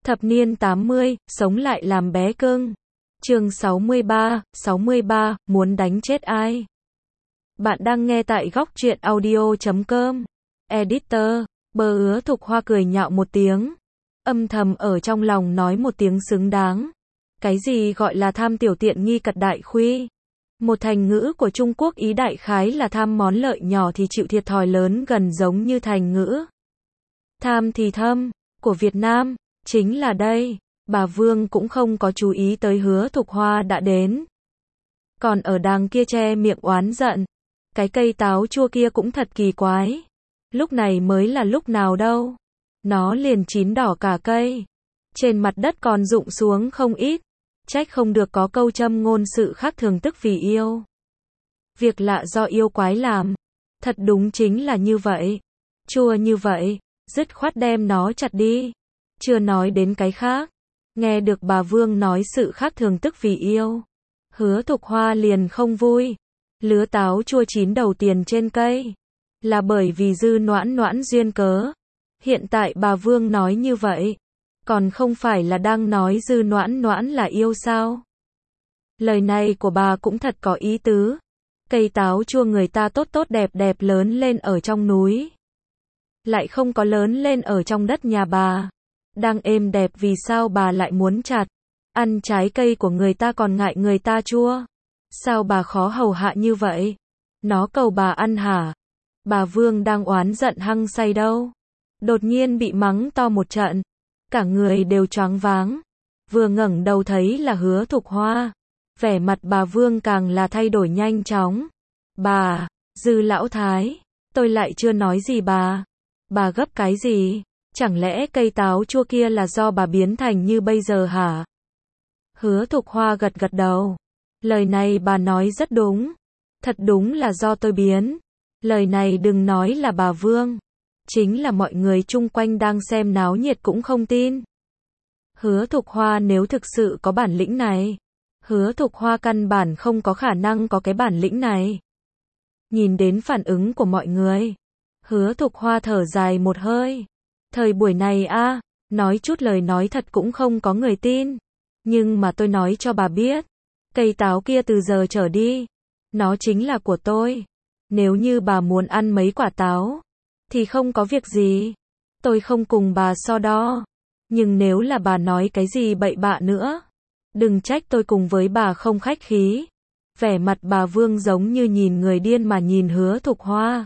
Thập niên 80, sống lại làm bé cưng. Chương 63, muốn đánh chết ai? Bạn đang nghe tại góc truyện audio.com. Editor, Bờ Ứa Thục Hoa cười nhạo một tiếng, âm thầm ở trong lòng nói một tiếng xứng đáng. Cái gì gọi là tham tiểu tiện nghi cật đại khuy? Một thành ngữ của Trung Quốc ý đại khái là tham món lợi nhỏ thì chịu thiệt thòi lớn, gần giống như thành ngữ tham thì thâm của Việt Nam. Chính là đây, bà Vương cũng không có chú ý tới Hứa Thục Hoa đã đến. Còn ở đằng kia che miệng oán giận. Cái cây táo chua kia cũng thật kỳ quái. Lúc này mới là lúc nào đâu. Nó liền chín đỏ cả cây. Trên mặt đất còn rụng xuống không ít. Trách không được có câu châm ngôn sự khác thường tức vì yêu. Việc lạ do yêu quái làm. Thật đúng chính là như vậy. Chua như vậy, dứt khoát đem nó chặt đi. Chưa nói đến cái khác. Nghe được bà Vương nói sự khác thường tức vì yêu, Hứa Thục Hoa liền không vui. Lứa táo chua chín đầu tiền trên cây là bởi vì Dư Noãn Noãn duyên cớ. Hiện tại bà Vương nói như vậy, còn không phải là đang nói Dư Noãn Noãn là yêu sao? Lời này của bà cũng thật có ý tứ. Cây táo chua người ta tốt tốt đẹp đẹp lớn lên ở trong núi, lại không có lớn lên ở trong đất nhà bà. Đang êm đẹp vì sao bà lại muốn chặt? Ăn trái cây của người ta còn ngại người ta chua. Sao bà khó hầu hạ như vậy? Nó cầu bà ăn hả? Bà Vương đang oán giận hăng say đâu. Đột nhiên bị mắng to một trận. Cả người đều choáng váng. Vừa ngẩng đầu thấy là Hứa Thục Hoa. Vẻ mặt bà Vương càng là thay đổi nhanh chóng. Bà, Dư lão thái, tôi lại chưa nói gì bà. Bà gấp cái gì? Chẳng lẽ cây táo chua kia là do bà biến thành như bây giờ hả? Hứa Thục Hoa gật gật đầu. Lời này bà nói rất đúng. Thật đúng là do tôi biến. Lời này đừng nói là bà Vương. Chính là mọi người chung quanh đang xem náo nhiệt cũng không tin. Hứa Thục Hoa nếu thực sự có bản lĩnh này. Hứa Thục Hoa căn bản không có khả năng có cái bản lĩnh này. Nhìn đến phản ứng của mọi người, Hứa Thục Hoa thở dài một hơi. Thời buổi này nói chút lời nói thật cũng không có người tin. Nhưng mà tôi nói cho bà biết, cây táo kia từ giờ trở đi, nó chính là của tôi. Nếu như bà muốn ăn mấy quả táo, thì không có việc gì. Tôi không cùng bà so đo. Nhưng nếu là bà nói cái gì bậy bạ nữa, đừng trách tôi cùng với bà không khách khí. Vẻ mặt bà Vương giống như nhìn người điên mà nhìn Hứa Thục Hoa.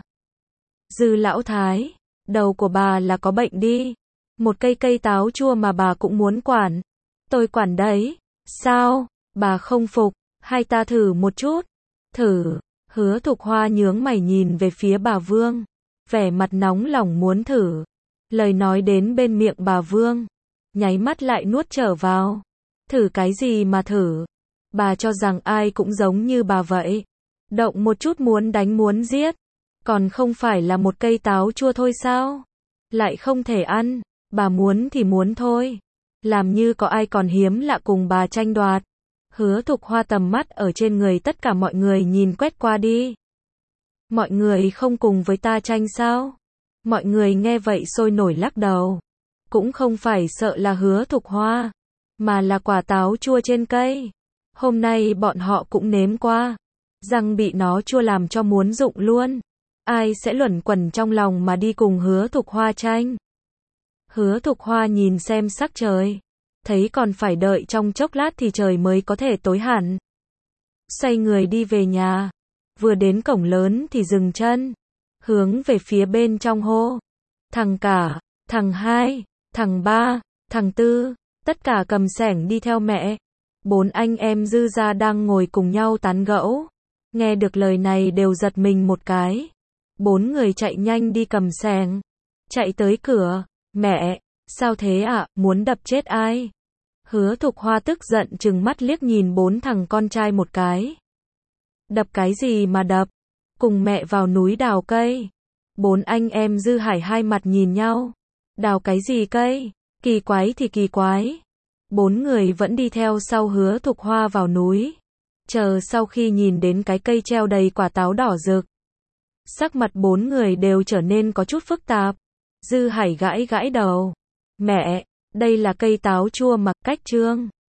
Dư lão thái, đầu của bà là có bệnh đi. Một cây táo chua mà bà cũng muốn quản. Tôi quản đấy. Sao? Bà không phục. Hay ta thử một chút? Thử. Hứa Thục Hoa nhướng mày nhìn về phía bà Vương. Vẻ mặt nóng lòng muốn thử. Lời nói đến bên miệng bà Vương, nháy mắt lại nuốt trở vào. Thử cái gì mà thử? Bà cho rằng ai cũng giống như bà vậy. Động một chút muốn đánh muốn giết. Còn không phải là một cây táo chua thôi sao? Lại không thể ăn. Bà muốn thì muốn thôi. Làm như có ai còn hiếm lạ cùng bà tranh đoạt. Hứa Thục Hoa tầm mắt ở trên người tất cả mọi người nhìn quét qua đi. Mọi người không cùng với ta tranh sao? Mọi người nghe vậy sôi nổi lắc đầu. Cũng không phải sợ là Hứa Thục Hoa, mà là quả táo chua trên cây. Hôm nay bọn họ cũng nếm qua. Răng bị nó chua làm cho muốn rụng luôn. Ai sẽ luẩn quẩn trong lòng mà đi cùng Hứa Thục Hoa tranh? Hứa Thục Hoa nhìn xem sắc trời. Thấy còn phải đợi trong chốc lát thì trời mới có thể tối hẳn. Xoay người đi về nhà. Vừa đến cổng lớn thì dừng chân. Hướng về phía bên trong hô. Thằng cả, thằng hai, thằng ba, thằng tư, tất cả cầm xẻng đi theo mẹ. 4 anh em Dư gia đang ngồi cùng nhau tán gẫu. Nghe được lời này đều giật mình một cái. 4 người chạy nhanh đi cầm xẻng. Chạy tới cửa. Mẹ, sao thế ạ, muốn đập chết ai? Hứa Thục Hoa tức giận trừng mắt liếc nhìn 4 thằng con trai một cái. Đập cái gì mà đập? Cùng mẹ vào núi đào cây. 4 anh em Dư Hải hai mặt nhìn nhau. Đào cái gì cây? Kỳ quái thì kỳ quái. 4 người vẫn đi theo sau Hứa Thục Hoa vào núi. Chờ sau khi nhìn đến cái cây treo đầy quả táo đỏ rực, sắc mặt 4 người đều trở nên có chút phức tạp. Dư Hải gãi gãi đầu. Mẹ, Đây là cây táo chua mặc cách chương.